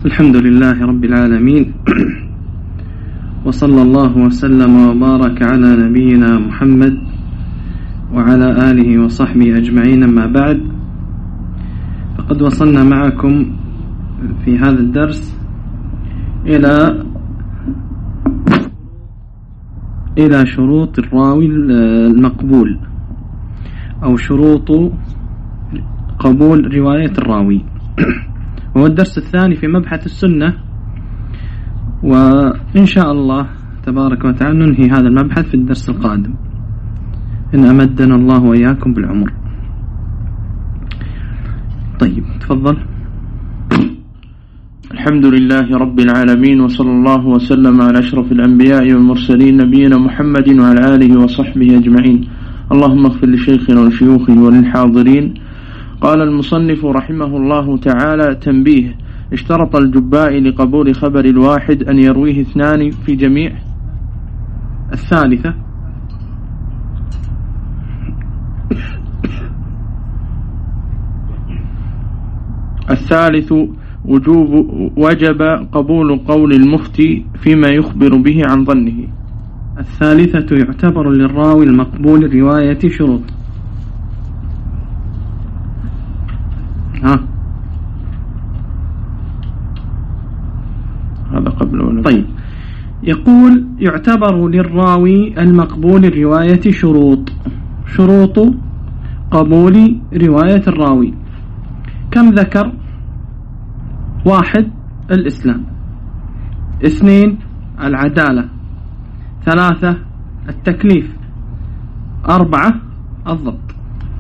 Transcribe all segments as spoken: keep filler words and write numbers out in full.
الحمد لله رب العالمين وصلى الله وسلم وبارك على نبينا محمد وعلى آله وصحبه أجمعين. أما بعد، فقد وصلنا معكم في هذا الدرس إلى إلى شروط الراوي المقبول أو شروط قبول رواية الراوي، وهو الدرس الثاني في مبحث السنة، وإن شاء الله تبارك وتعالى ننهي هذا المبحث في الدرس القادم إن أمدنا الله وإياكم بالعمر. طيب تفضل. الحمد لله رب العالمين، وصلى الله وسلم على أشرف الأنبياء والمرسلين نبينا محمد وعلى آله وصحبه أجمعين. اللهم اغفر لشيخنا ولشيوخه وللحاضرين. قال المصنف رحمه الله تعالى: تنبيه: اشترط الجباء لقبول خبر الواحد أن يرويه اثنان في جميع. الثالثة الثالث وجوب وجب قبول قول المفتي فيما يخبر به عن ظنه. الثالثة يعتبر للراوي المقبول رواية شروط. ها هذا قبل ولا؟ طيب، يقول يعتبر للراوي المقبول رواية شروط. شروط قبول رواية الراوي كم ذكر؟ واحد الإسلام، اثنين العدالة، ثلاثة التكليف، أربعة الضبط.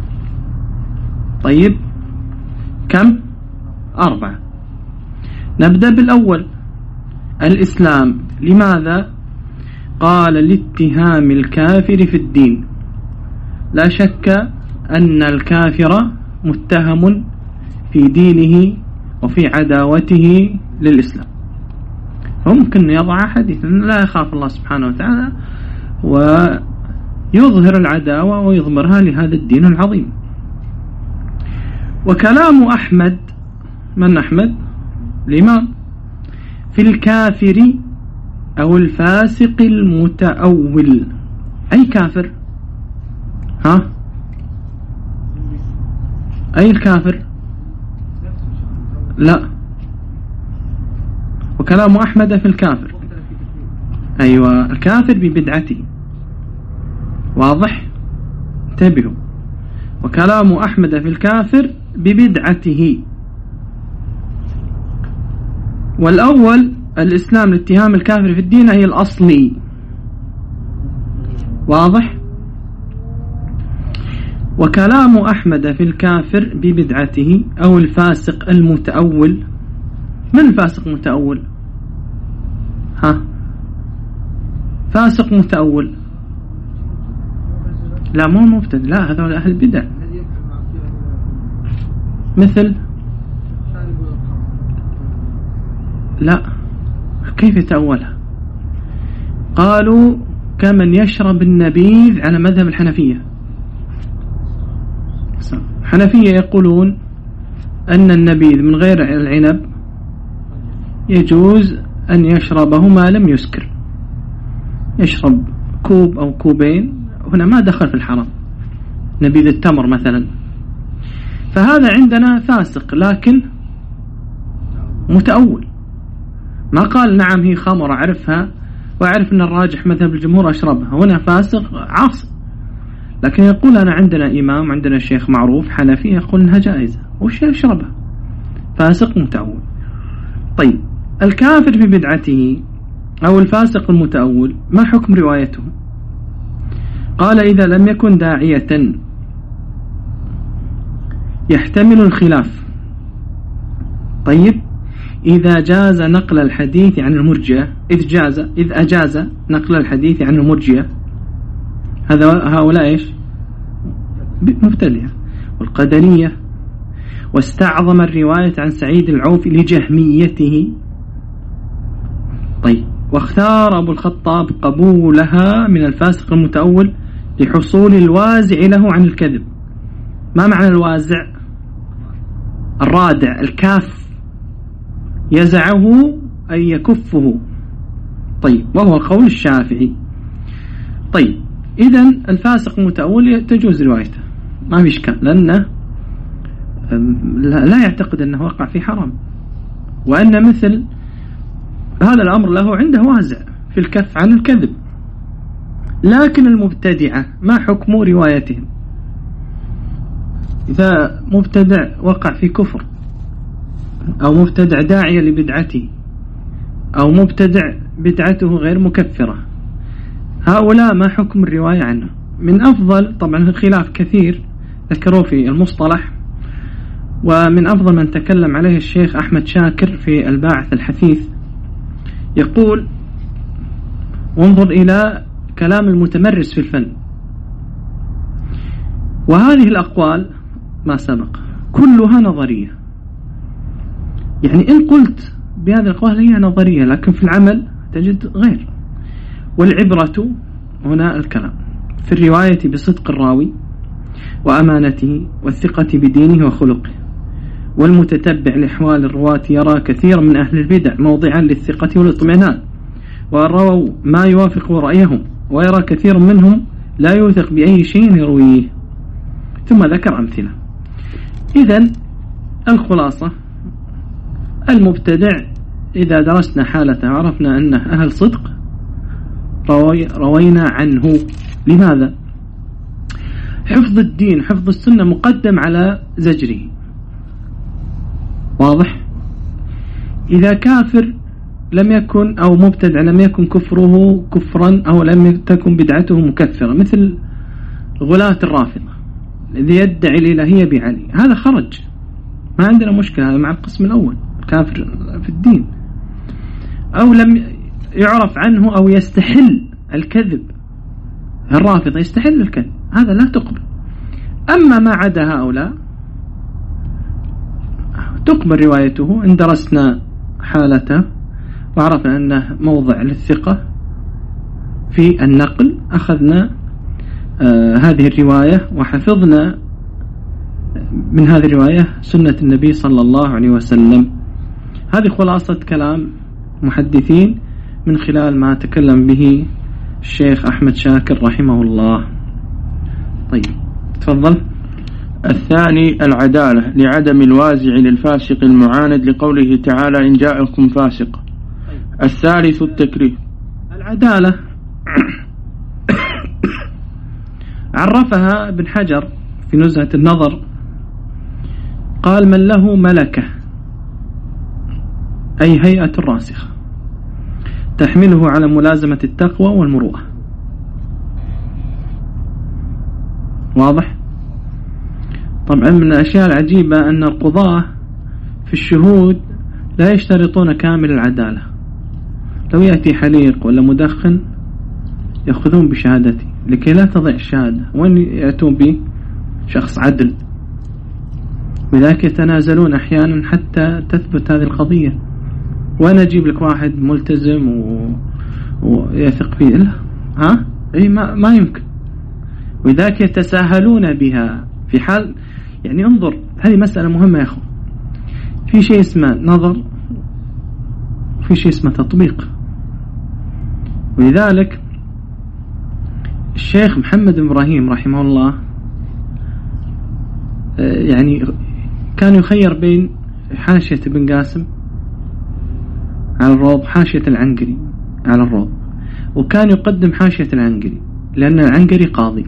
طيب كم؟ أربعة. نبدأ بالأول الإسلام. لماذا؟ قال لاتهام الكافر في الدين. لا شك أن الكافر متهم في دينه وفي عداوته للإسلام، ممكن يضع حديثا لا يخاف الله سبحانه وتعالى ويظهر العداوة ويضمرها لهذا الدين العظيم. وكلام أحمد، من أحمد؟ الإمام، في الكافر أو الفاسق المتأول. أي كافر؟ ها؟ أي الكافر؟ لا، وكلام أحمد في الكافر، أيوة الكافر ببدعته، واضح؟ انتبهوا، وكلام أحمد في الكافر ببدعته. والأول الإسلام لاتهام الكافر في الدين هي الأصلي، واضح؟ وكلام أحمد في الكافر ببدعته أو الفاسق المتأول. من الفاسق متأول؟ ها؟ فاسق متأول؟ لا مو مبتدع، لا هذول أهل البدع. مثل؟ لا، كيف يتأولها؟ قالوا كمن يشرب النبيذ على مذهب الحنفية. الحنفية يقولون أن النبيذ من غير العنب يجوز أن يشربه ما لم يسكر. يشرب كوب أو كوبين، هنا ما دخل في الحرام، نبيذ التمر مثلا. فهذا عندنا فاسق لكن متأول، ما قال نعم هي خمر أعرفها وأعرف أن الراجح مذهب الجمهور أشربها. هنا فاسق عاصي، لكن يقول أنا عندنا إمام، عندنا شيخ معروف حنفي يقول أنها جائزة وش يشربها. فاسق متأول. طيب الكافر ببدعته أو الفاسق المتأول ما حكم روايته؟ قال إذا لم يكن داعية يحتمل الخلاف. طيب إذا جاز نقل الحديث عن المرجئة، إذ جاز إذ أجاز نقل الحديث عن المرجئة، هذا هؤلاء إيش؟ مبتدعة والقدرية. واستعظم الرواية عن سعيد العوفي لجهميته. طيب واختار أبو الخطاب قبولها من الفاسق المتأول لحصول الوازع له عن الكذب. ما معنى الوازع؟ الرادع، الكاف يزعه أي يكفه. طيب، وهو قول الشافعي. طيب، إذن الفاسق متأول تجوز روايته، ما في إشكال، لأنه لا يعتقد أنه وقع في حرام، وأن مثل هذا الأمر له عنده وازع في الكف عن الكذب. لكن المبتدعة ما حكم روايتهم؟ إذا مبتدع وقع في كفر، أو مبتدع داعية لبدعته، أو مبتدع بدعته غير مكفرة، هؤلاء ما حكم الرواية عنه؟ من أفضل، طبعا الخلاف كثير ذكروه في المصطلح، ومن أفضل من تكلم عليه الشيخ أحمد شاكر في الباعث الحثيث، يقول: وانظر إلى كلام المتمرس في الفن. وهذه الأقوال ما سبق كلها نظرية، يعني إن قلت بهذه الأقوال هي نظرية، لكن في العمل تجد غير. والعبرة هنا الكلام في الرواية بصدق الراوي وأمانته والثقة بدينه وخلقه. والمتتبع لأحوال الرواة يرى كثير من أهل البدع موضعا للثقة والاطمئنان، ورووا ما يوافق رأيهم، ويرى كثير منهم لا يوثق بأي شيء يرويه. ثم ذكر أمثلة. إذن الخلاصة: المبتدع إذا درسنا حالته وعرفنا أنه أهل صدق روي روينا عنه. لماذا؟ حفظ الدين، حفظ السنة مقدم على زجره. واضح؟ إذا كافر لم يكن، أو مبتدع لم يكن كفره كفرا، أو لم تكن بدعته مكفرة، مثل غلاة الرافضة الذي يدعي الإلهية بعلي، هذا خرج، ما عندنا مشكلة، هذا مع القسم الأول، كافر في الدين. أو لم يعرف عنه أو يستحل الكذب، الرافضة يستحل الكذب، هذا لا تقبل. أما ما عدا هؤلاء تقبل روايته إن درسنا حالته وعرفنا أنه موضع للثقة في النقل، أخذنا آه هذه الرواية وحفظنا من هذه الرواية سنة النبي صلى الله عليه وسلم. هذه خلاصة كلام محدثين من خلال ما تكلم به الشيخ أحمد شاكر رحمه الله. طيب، تفضل. الثاني العدالة لعدم الوازع للفاسق المعاند لقوله تعالى: إن جاءكم فاسق. الثالث التكريم. العدالة عرفها ابن حجر في نزهة النظر، قال: من له ملكة، أي هيئة راسخة تحمله على ملازمة التقوى والمروءة. واضح؟ طبعا من الأشياء العجيبة أن القضاة في الشهود لا يشترطون كامل العدالة. لو يأتي حليق ولا مدخن يأخذون بشهادته لكي لا تضيع الشهادة، وأن يأتون به شخص عدل، وذلك يتنازلون أحيانا حتى تثبت هذه القضية. وأنا أجيب لك واحد ملتزم و... ويثق فيه، لا، ها؟ أي ما, ما يمكن. وذلك يتساهلون بها في حال، يعني انظر، هذه مسألة مهمة يا أخو. في شيء اسمه نظر، في شيء اسمه تطبيق. ولذلك الشيخ محمد بن إبراهيم رحمه الله يعني كان يخير بين حاشية ابن قاسم على الروض، حاشية العنقري على الروض، وكان يقدم حاشية العنقري لأن العنقري قاضي،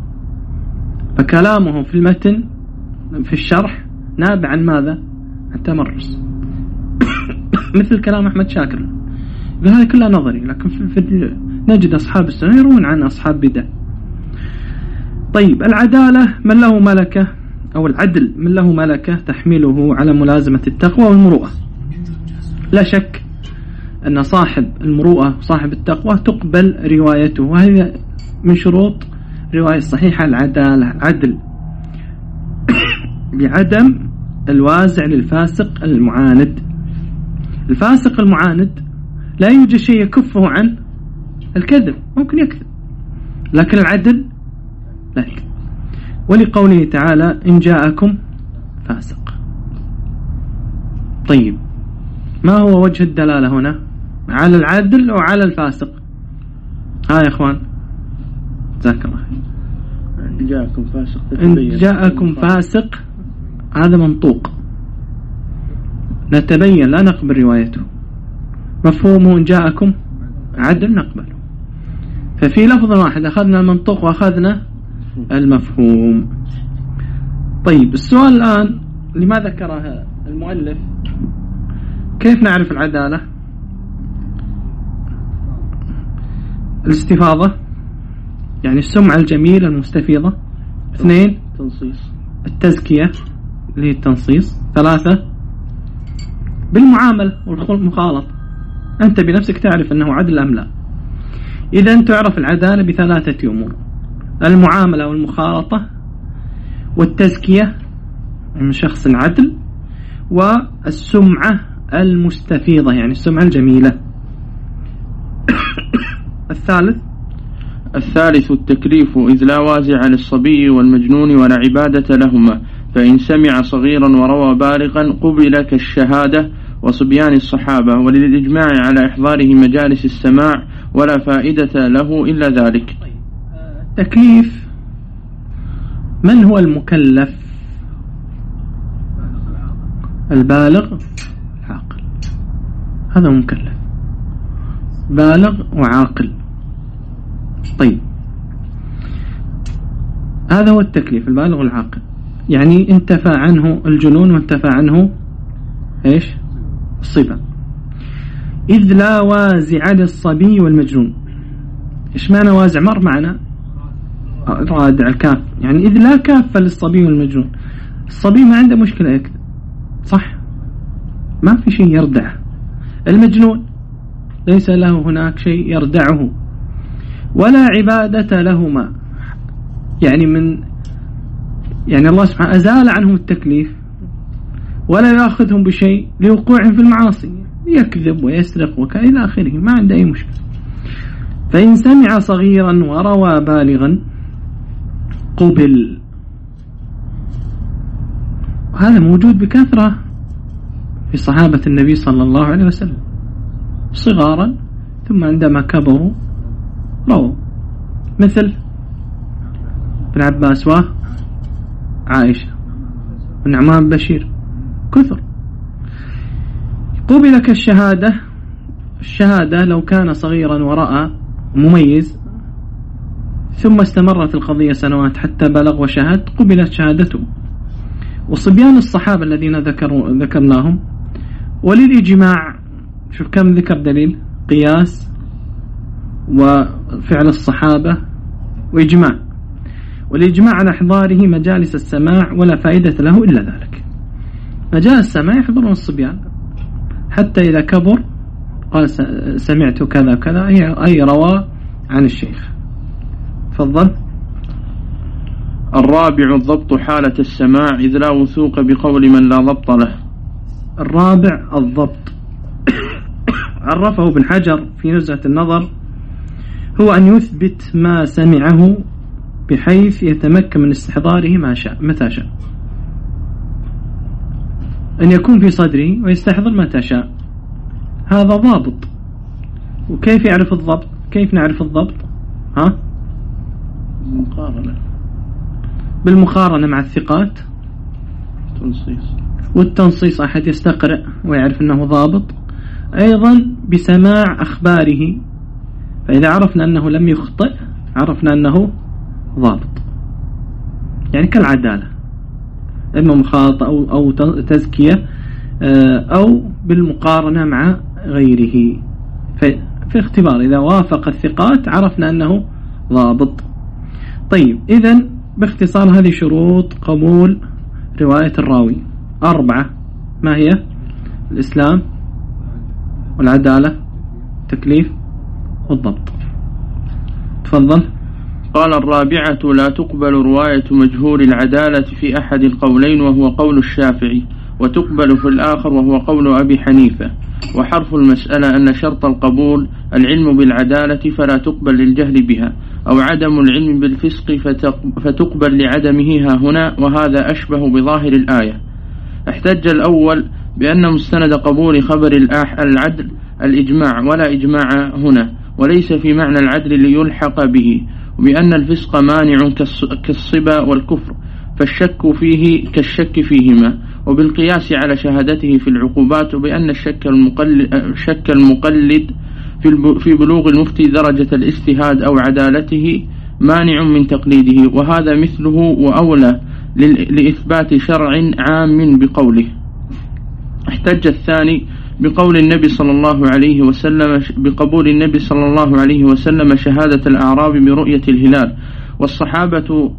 فكلامه في المتن في الشرح نابع عن ماذا؟ التمرس. مثل كلام أحمد شاكر، هذا كله نظري، لكن في, في نجد أصحاب السنة يروون عن أصحاب بدع. طيب، العدالة من له ملكة، أو العدل من له ملكة تحمله على ملازمة التقوى والمروءة. لا شك أن صاحب المروءة وصاحب التقوى تقبل روايته، وهي من شروط رواية الصحيحة العدالة، عدل بعدم الوازع للفاسق المعاند. الفاسق المعاند لا يوجد شيء يكفه عن الكذب، ممكن يكذب، لكن العدل لا يكذب. ولقوله تعالى: إن جاءكم فاسق. طيب، ما هو وجه الدلالة هنا؟ على العدل وعلى الفاسق. ها يا إخوان جزاك الله خير. إن جاءكم فاسق إن جاءكم فاسق هذا منطوق نتبين لا نقبل روايته. مفهومه إن جاءكم عدل نقبله. ففي لفظ واحد أخذنا المنطوق وأخذنا المفهوم. طيب السؤال الآن لما ذكره المؤلف كيف نعرف العدالة؟ الاستفاضة يعني السمعة الجميلة المستفيضة. اثنين تنصيص التزكية اللي هي التنصيص. ثلاثة بالمعاملة والمخالطة أنت بنفسك تعرف أنه عدل أم لا. إذا تعرف العدالة بثلاثة أمور: المعاملة والمخالطة والتزكية من شخص عدل والسمعة المستفيضة يعني السمعة الجميلة. الثالث الثالث التكليف، إذ لا وازع للصبي والمجنون ولا عبادة لهما، فإن سمع صغيرا وروى بالغا قبل كالشهادة وصبيان الصحابة، وللإجماع على إحضاره مجالس السماع ولا فائدة له إلا ذلك. تكليف من هو المكلف؟ البالغ العاقل، هذا مكلف بالغ وعاقل. طيب هذا هو التكليف البالغ والعاقل، يعني انتفى عنه الجنون وانتفى عنه ايش؟ الصبا. إذ لا وازع للصبي والمجنون. إيش معنى وازع؟ مر معنا رادع الكاف، يعني إذ لا كافة للصبي والمجنون. الصبي ما عنده مشكلة يكذب صح، ما في شيء يردعه. المجنون ليس له هناك شيء يردعه. ولا عبادة لهما، يعني من يعني الله سبحانه أزال عنهم التكليف ولا يأخذهم بشيء لوقوعهم في المعاصي، يكذب ويسرق وكذا إلى آخره، ما عنده أي مشكلة. فإن سمع صغيرا وروى بالغا قبل. هذا موجود بكثرة في صحابة النبي صلى الله عليه وسلم، صغارا ثم عندما كبروا رووا، مثل ابن عباس وعائشة والنعمان بشير، كثر. قبل كالشهادة. الشهادة لو كان صغيرا ورأى مميز ثم استمرت القضية سنوات حتى بلغ وشهد قبلت شهادته. وصبيان الصحابة الذين ذكروا ذكرناهم. وللإجماع شوف كم ذكر دليل: قياس وفعل الصحابة وإجماع. والإجماع على إحضاره مجالس السماع ولا فائدة له إلا ذلك. مجال السماع يحضرون الصبيان حتى إذا كبر قال سمعت كذا كذا، أي روى عن الشيخ. تفضل. الرابع الضبط حالة السماع، إذ لا وثوق بقول من لا ضبط له. الرابع الضبط. عرفه ابن حجر في نزهة النظر: هو أن يثبت ما سمعه بحيث يتمكن من استحضاره ما شاء متى شاء، أن يكون في صدره ويستحضر متى شاء. هذا ضابط. وكيف يعرف الضبط؟ كيف نعرف الضبط؟ ها؟ المقارنة، بالمقارنة مع الثقات. تنصيص. والتنصيص أحد يستقرأ ويعرف أنه ضابط. أيضا بسماع أخباره، فإذا عرفنا أنه لم يخطئ عرفنا أنه ضابط. يعني كالعدالة، إما مخالطة أو, أو تزكية أو بالمقارنة مع غيره. في اختبار إذا وافق الثقات عرفنا أنه ضابط. طيب إذن باختصار هذه شروط قبول رواية الراوي أربعة. ما هي؟ الإسلام والعدالة التكليف والضبط. تفضل. قال: الرابعة لا تقبل رواية مجهول العدالة في أحد القولين وهو قول الشافعي، وتقبل في الآخر وهو قول أبي حنيفة. وحرف المسألة أن شرط القبول العلم بالعدالة فلا تقبل للجهل بها، أو عدم العلم بالفسق فتقبل لعدمه ها هنا، وهذا أشبه بظاهر الآية. احتج الأول بأن مستند قبول خبر العدل الإجماع ولا إجماع هنا، وليس في معنى العدل ليلحق به، وبأن الفسق مانع كالصبا والكفر، فالشك فيه كالشك فيهما، وبالقياس على شهادته في العقوبات، وبأن الشك المقلد, الشك المقلد في بلوغ المفتي درجة الاجتهاد أو عدالته مانع من تقليده، وهذا مثله وأولى لإثبات شرع عام بقوله. احتج الثاني بقول النبي صلى الله عليه وسلم بقبول النبي صلى الله عليه وسلم شهادة الأعراب برؤية الهلال، والصحابة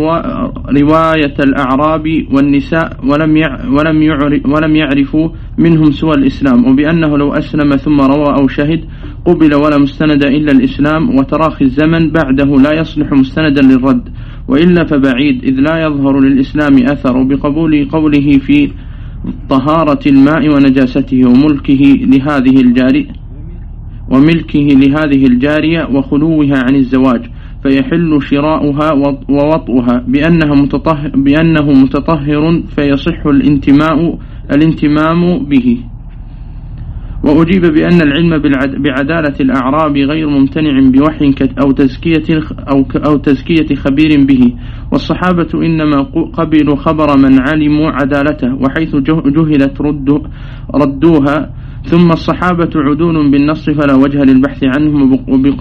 رواية الأعراب والنساء ولم ولم ولم يعرفوا منهم سوى الإسلام، وبأنه لو أسلم ثم روى أو شهد قبل ولا مستند إلا الإسلام، وتراخي الزمن بعده لا يصلح مستندا للرد، وإلا فبعيد إذ لا يظهر للإسلام أثر. بقبول قوله في طهارة الماء ونجاسته وملكه لهذه الجارية وملكه لهذه الجارية وخلوها عن الزواج، فيحل شراؤها ووطئها بأنها متطهر بأنه متطهر فيصح الانتماء الانتمام به. وأجيب بأن العلم بعدالة الأعراب غير ممتنع بوحي أو تزكية أو أو تزكية خبير به، والصحابة إنما قبلوا خبر من علموا عدالته، وحيث جهلت رد ردوها، ثم الصحابة عدول بالنص فلا وجه للبحث عنهم،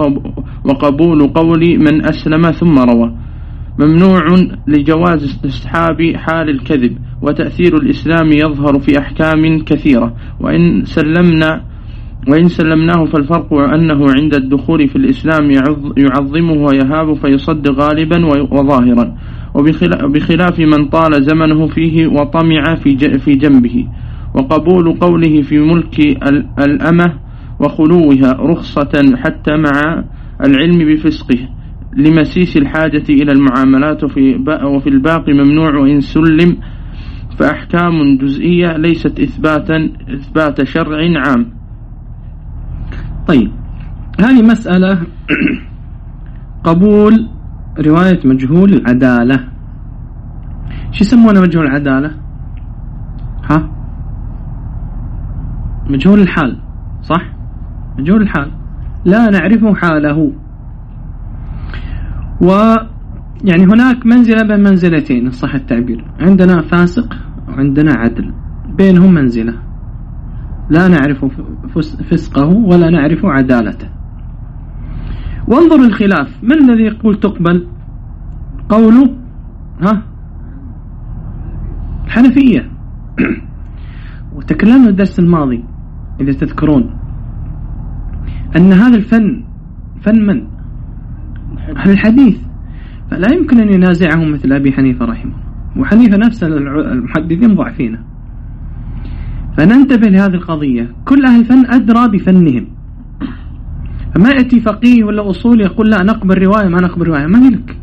وقبول قول من أسلم ثم روى ممنوع لجواز استصحاب حال الكذب، وتأثير الإسلام يظهر في أحكام كثيرة، وإن سلمنا وإن سلمناه فالفرق أنه عند الدخول في الإسلام يعظمه ويهاب فيصد غالبا وظاهرا، وبخلاف من طال زمنه فيه وطمع في جنبه. وقبول قوله في ملك الأمة وخلوها رخصة حتى مع العلم بفسقه لمسيس الحاجة إلى المعاملات، وفي الباقي ممنوع وإن سلم، فأحكام جزئية ليست إثباتا إثبات شرع عام. طيب، هذه مسألة قبول رواية مجهول العدالة. شو يسمونه مجهول العدالة؟ ها؟ مجهول الحال، صح؟ مجهول الحال لا نعرف حاله. ويعني هناك منزلة بين منزلتين صح التعبير، عندنا فاسق وعندنا عدل، بينهم منزلة لا نعرف فسقه ولا نعرف عدالته. وانظر الخلاف، من الذي يقول تقبل؟ قوله ها الحنفية. وتكلمنا الدرس الماضي إذا تذكرون أن هذا الفن فن من؟ أهل الحديث، فلا يمكن أن ينازعهم مثل أبي حنيفة رحمه الله، وحنيفة نفس المحدثين ضعفين. فننتبه لهذه القضية، كل أهل الفن أدرى بفنهم، فما يأتي فقيه ولا أصول يقول لا نقبل رواية ما نقبل رواية، ما لك.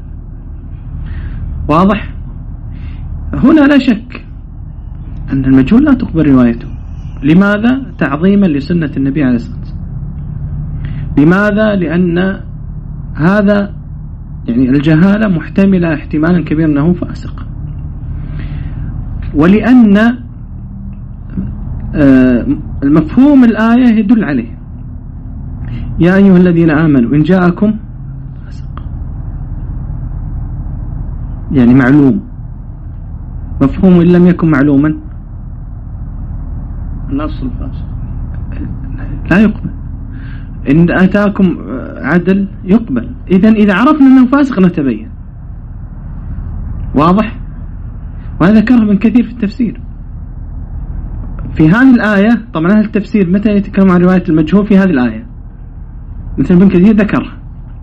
واضح؟ هنا لا شك أن المجهول لا تقبل روايته. لماذا؟ تعظيما لسنة النبي عليه الصلاة والسلام. لماذا؟ لأن هذا يعني الجهالة محتملة احتمالا كبيرا أنه فاسق، ولأن المفهوم الآية يدل عليه، يا أيها الذين آمنوا إن جاءكم فاسق، يعني معلوم. مفهوم إن لم يكن معلوما النص الفاسق لا يقبل. إن أتاكم عدل يقبل. إذن إذا عرفنا أنه فاسق نتبين. واضح؟ وهذا ذكره ابن كثير في التفسير في هذه الآية. طبعا أهل التفسير متى يتكلم عن رواية المجهول في هذه الآية؟ مثل ابن كثير ذكرها.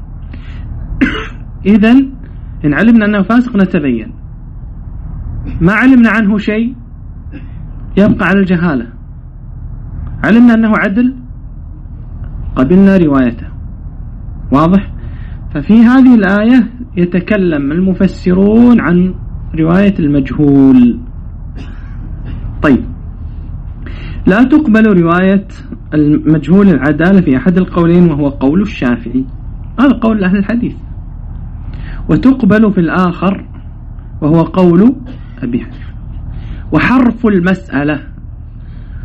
إذن إن علمنا أنه فاسق نتبين، ما علمنا عنه شيء يبقى على الجهالة. علمنا أنه عدل قبلنا روايته. واضح؟ ففي هذه الآية يتكلم المفسرون عن رواية المجهول. طيب، لا تقبل رواية المجهول العدالة في أحد القولين وهو قول الشافعي، هذا قول أهل الحديث، وتقبل في الآخر وهو قول أبي حنيفة. وحرف المسألة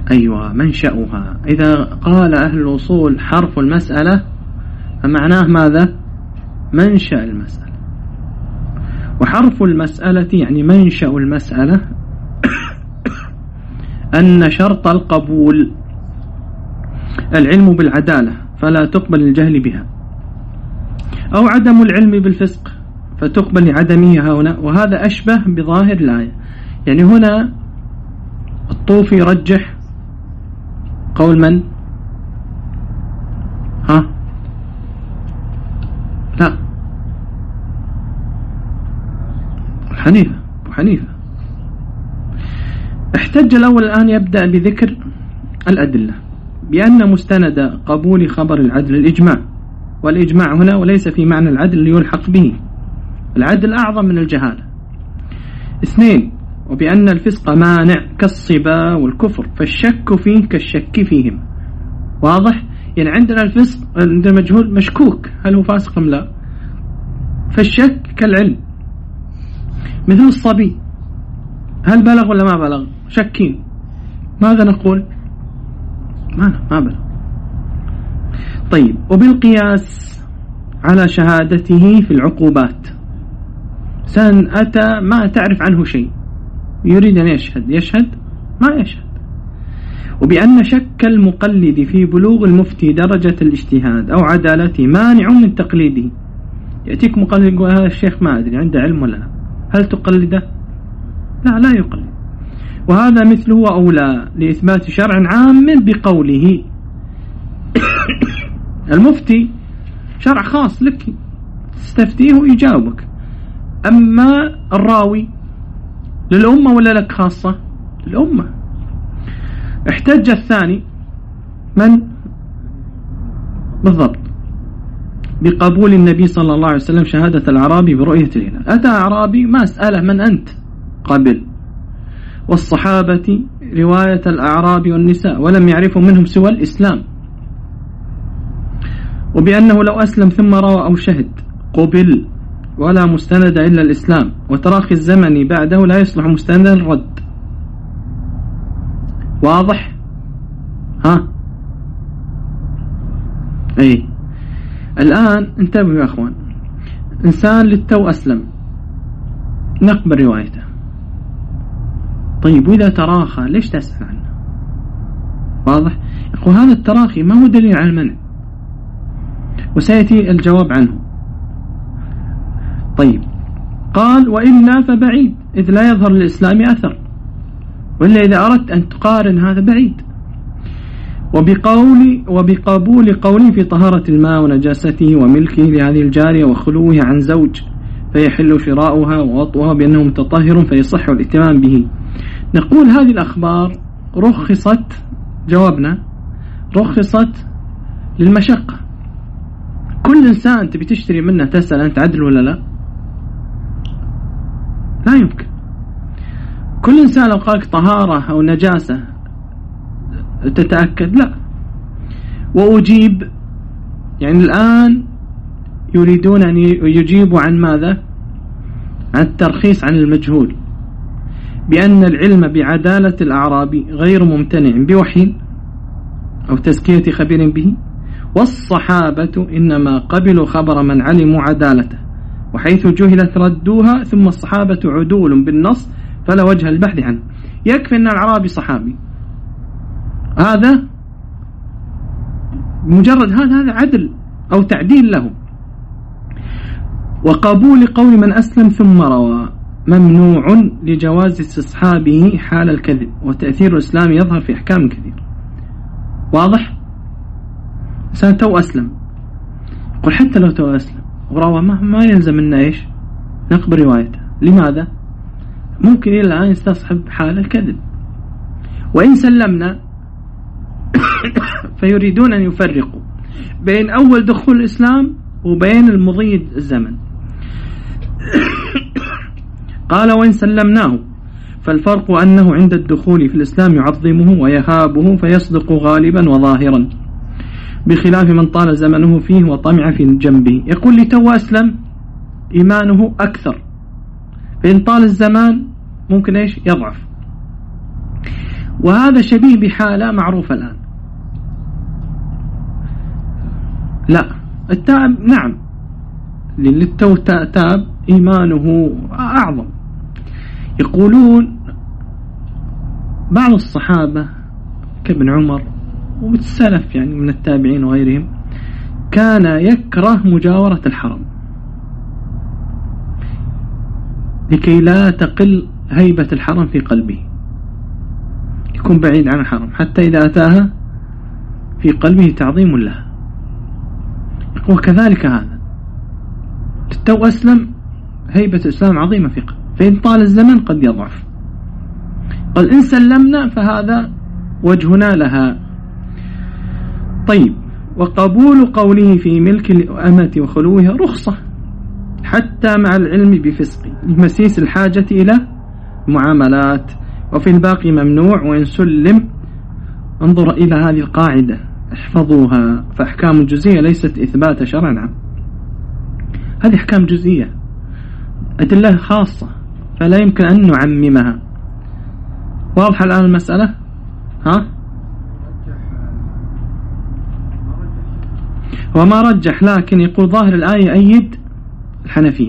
أيوة منشأها. إذا قال أهل الوصول حرف المسألة فمعناه ماذا؟ منشأ المسألة. وحرف المسألة يعني منشأ المسألة أن شرط القبول العلم بالعدالة فلا تقبل الجهل بها، أو عدم العلم بالفسق فتقبل لعدمها هنا، وهذا أشبه بظاهر الآية. يعني هنا الطوفي يرجح قول من؟ ها؟ لا، حنيفة أبو حنيفة. احتج الأول الآن يبدأ بذكر الأدلة بأن مستند قبول خبر العدل الإجماع، والإجماع هنا وليس في معنى العدل اللي يلحق به، العدل أعظم من الجهالة. اثنين، وبأن الفسق مانع كالصبا والكفر، فالشك فيه كالشك فيهم. واضح؟ يعني عندنا الفسق عند المجهول مشكوك هل هو فاسق أم لا، فالشك كالعلم. مثل الصبي هل بلغ ولا ما بلغ، شكين، ماذا نقول؟ ما ما بلغ. طيب، وبالقياس على شهادته في العقوبات، سن أتى ما تعرف عنه شيء يريد أن يشهد يشهد ما يشهد. وبأن شك المقلد في بلوغ المفتي درجة الاجتهاد أو عدالته مانع من تقليده. يأتيك مقلد يقول هذا الشيخ ما أدري عنده علم ولا لا، هل تقلده؟ لا، لا يقلد. وهذا مثله أولى لإثبات شرع عام بقوله المفتي شرع خاص لك تستفتيه ويجاوبك، أما الراوي للأمة ولا لك خاصة؟ للأمة. احتج الثاني من بالضبط؟ بقبول النبي صلى الله عليه وسلم شهادة الأعرابي برؤية الهلال. أتى أعرابي ما أسأله من أنت، قبل. والصحابة رواية الأعراب والنساء ولم يعرفوا منهم سوى الإسلام، وبأنه لو أسلم ثم روى أو شهد قبل، ولا مستند إلا الإسلام، وتراخي الزمن بعده لا يصلح مستندا الرد. واضح؟ ها؟ أي الآن انتبهوا يا أخوان، إنسان للتو أسلم نقبل روايته، طيب وإذا تراخى ليش تسأل عنه؟ واضح؟ يقول هذا التراخي ما هو دليل على المنع، وسيأتي الجواب عنه. طيب، قال وإلا فبعيد إذ لا يظهر للإسلام أثر، وإلا إذا أردت أن تقارن هذا بعيد. وبقول وبقبول قوله في طهارة الماء ونجاسته وملكه لهذه الجارية وخلوه عن زوج فيحل شراؤها ووطئها بأنه متطهر فيصح الاهتمام به. نقول هذه الأخبار رخصت، جوابنا رخصت للمشقة. كل إنسان تبي تشتري منه تسأل أنت عدل ولا لا؟ لا يمكن. كل إنسان لو قالك طهارة أو نجاسة تتأكد؟ لا. وأجيب، يعني الآن يريدون أن يجيبوا عن ماذا؟ عن الترخيص عن المجهول، بأن العلم بعدالة الأعرابي غير ممتنع بوحي أو تزكية خبير به، والصحابة إنما قبلوا خبر من علموا عدالته، وحيث جهلت ردوها، ثم الصحابة عدول بالنص فلا وجه البحث عنه. يكفي أن الأعرابي صحابي، هذا مجرد هذا هذا عدل أو تعديل له. وقبول قول من أسلم ثم روى ممنوع لجواز استصحابه حال الكذب، وتأثير الإسلام يظهر في أحكام كثيرة. واضح؟ إنسان تو أسلم، قل حتى لو تو أسلم وروى ما, ما يلزم منا إيش؟ نقبل روايته. لماذا؟ ممكن إلى الآن يستصحب حال الكذب. وإن سلمنا فيريدون أن يفرقوا بين أول دخول الإسلام وبين المضي الزمن. قال وإن سلمناه فالفرق أنه عند الدخول في الإسلام يعظمه ويهابه فيصدق غالبا وظاهرا، بخلاف من طال زمنه فيه وطمع في جنبه. يقول لي تو أسلم إيمانه أكثر، فإن طال الزمان ممكن إيش؟ يضعف. وهذا شبيه بحالة معروفة الآن. لا، التائب نعم للتو تاب إيمانه أعظم. يقولون بعض الصحابة كابن عمر والسلف يعني من التابعين وغيرهم كان يكره مجاورة الحرم لكي لا تقل هيبة الحرم في قلبه، يكون بعيد عن الحرم حتى إذا أتاها في قلبه تعظيم لها. يقول كذلك هذا التو أسلم، هيبة الإسلام عظيمة في قلبه، فإن طال الزمن قد يضعف. قال إن سلمنا فهذا وجهنا لها. طيب، وقبول قوله في ملك الأمة وخلوها رخصة حتى مع العلم بفسق لمسيس الحاجة إلى معاملات، وفي الباقي ممنوع وإن سلم. انظر إلى هذه القاعدة احفظوها، فأحكام الجزئية ليست إثبات شرعا، هذه أحكام جزئية أدلة خاصة فلا يمكن أن نعممها. واضحة الآن المسألة؟ ها؟ وما رجح، لكن يقول ظاهر الآية أيد الحنفية.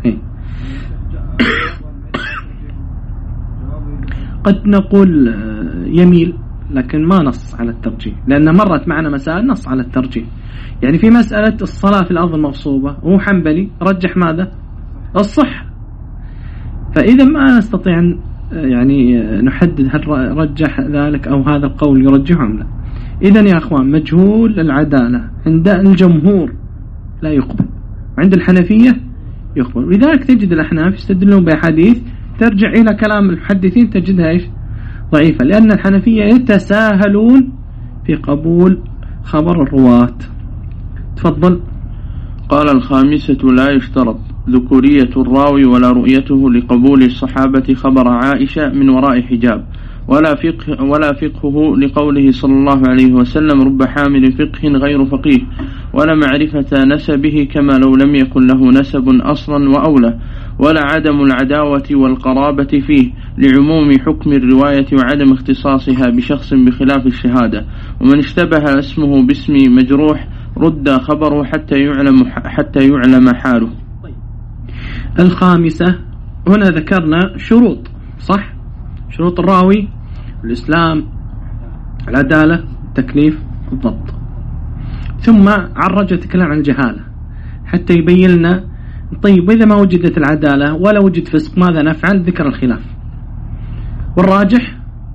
قد نقول يميل، لكن ما نص على الترجيح، لأن مرت معنا مسائل نص على الترجيح. يعني في مسألة الصلاة في الأرض المغصوبة وهو حنبلي رجح ماذا؟ الصح. فإذا ما نستطيع يعني نحدد هل رجح ذلك أو هذا القول يرجحه أم لا. إذن يا أخوان مجهول العدالة عند الجمهور لا يقبل، وعند الحنفية يقبل. ولذلك تجد الأحناف يستدلون بأحاديث ترجع إلى كلام المحدثين تجدها إيش؟ ضعيفة، لأن الحنفية يتساهلون في قبول خبر الرواة. تفضل. قال الخامسة لا يشترط ذكورية الراوي ولا رؤيته لقبول الصحابة خبر عائشة من وراء حجاب، ولا فقه ولا فقهه لقوله صلى الله عليه وسلم رب حامل فقه غير فقيه، ولا معرفة نسبه كما لو لم يكن له نسب أصلا وأولى، ولا عدم العداوة والقرابة فيه لعموم حكم الرواية وعدم اختصاصها بشخص بخلاف الشهادة، ومن اشتبه اسمه باسم مجروح رد خبره حتى يعلم حتى يعلم حاله. الخامسة، هنا ذكرنا شروط صح؟ شروط الراوي: الإسلام، العدالة، التكليف، الضبط. ثم عرجت الكلام عن الجهالة حتى يبين لنا طيب إذا ما وجدت العدالة ولا وجد فسق ماذا نفعل؟ ذكر الخلاف، والراجح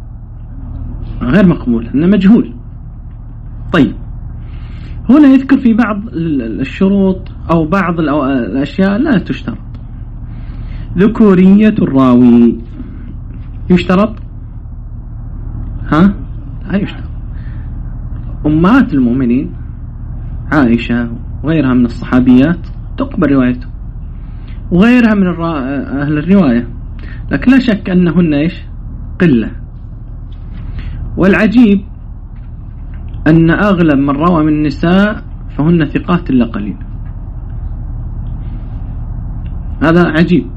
غير مقبول إنه مجهول. طيب هنا يذكر في بعض الشروط أو بعض الأشياء لا تشترط. ذكورية الراوي يشترط؟ ها؟ لا يشترط. أمهات المؤمنين عائشة وغيرها من الصحابيات تقبل روايته، وغيرها من أهل الرواية، لكن لا شك أنهن إيش؟ قلة. والعجيب أن أغلب من روى من النساء فهن ثقات إلا قليل، هذا عجيب.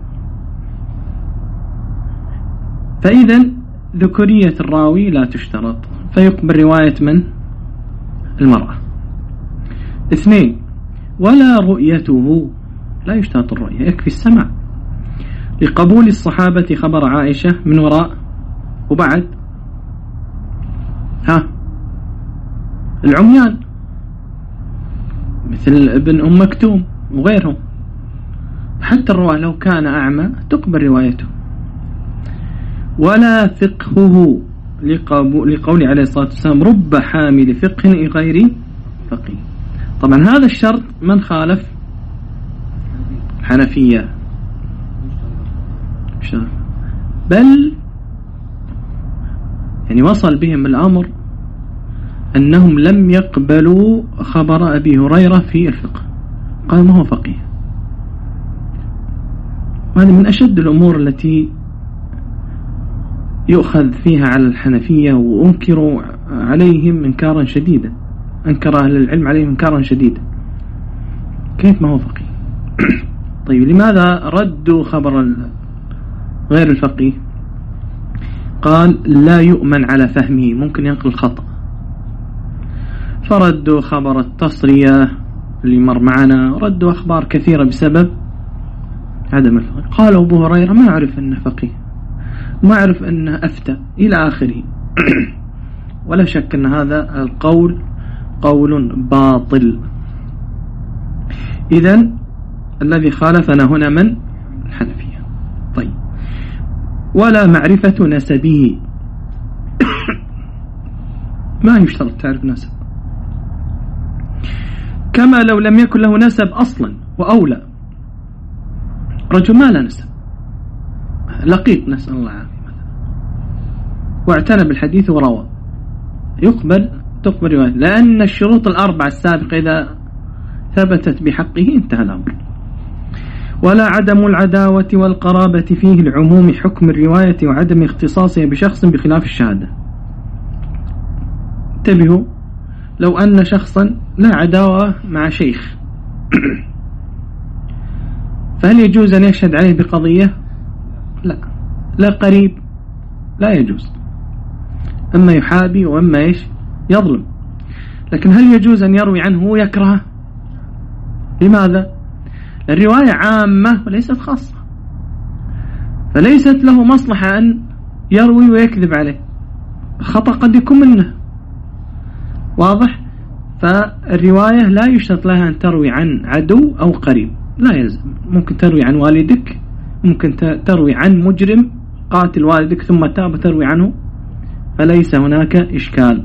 فإذا ذكورية الراوي لا تشترط، فيقبل رواية من؟ المرأة. اثنين، ولا رؤيته، لا يشترط الرؤية، يكفي السمع لقبول الصحابة خبر عائشة من وراء. وبعد ها العميان مثل ابن أم مكتوم وغيرهم، حتى الرواة لو كان أعمى تقبل روايته. ولا فقهه لقول عليه الصلاة والسلام رب حامل فقه غير فقيه. طبعا هذا الشرط من خالف؟ الحنفية، بل يعني وصل بهم الأمر أنهم لم يقبلوا خبر أبي هريرة في الفقه، قال ما هو فقيه. وهذا من أشد الأمور التي يؤخذ فيها على الحنفية، وأنكروا عليهم إنكارا شديدا، أنكر أهل العلم عليهم إنكارا شديدا. كيف ما هو فقيه؟ طيب لماذا ردوا خبر غير الفقيه؟ قال لا يؤمن على فهمه، ممكن ينقل خطأ. فردوا خبر التصرية اللي مر معنا، ردوا أخبار كثيرة بسبب عدم الفقه. قال أبو هريرة ما أعرف أنه فقيه، ما أعرف أنه أفتى إلى آخره. ولا شك أن هذا القول قول باطل. إذن الذي خالفنا هنا من؟ الحنفية. طيب، ولا معرفة نسبه. ما يشترط تعرف نسب، كما لو لم يكن له نسب أصلا وأولى. رجل ما له نسب، لقيط نسأل الله العافية مثلا، واعتنى بالحديث وروى، يقبل تقبل رواية، لأن الشروط الأربعة السابقة إذا ثبتت بحقه انتهى الأمر. ولا عدم العداوة والقرابة فيه العموم حكم الرواية وعدم اختصاصها بشخص بخلاف الشهادة. انتبهوا، لو أن شخصا لا عداوة مع شيخ فهل يجوز أن يشهد عليه بقضية؟ لا. لا قريب لا يجوز، أما يحابي وأما إيش يظلم. لكن هل يجوز أن يروي عنه ويكره؟ لماذا؟ الرواية عامة وليست خاصة، فليست له مصلحة أن يروي ويكذب عليه، خطأ قد يكون منه، واضح؟ فالرواية لا يشترط لها أن تروي عن عدو أو قريب، لا يلزم. ممكن تروي عن والدك، ممكن تروي عن مجرم قاتل والدك ثم تاب تروي عنه، فليس هناك إشكال.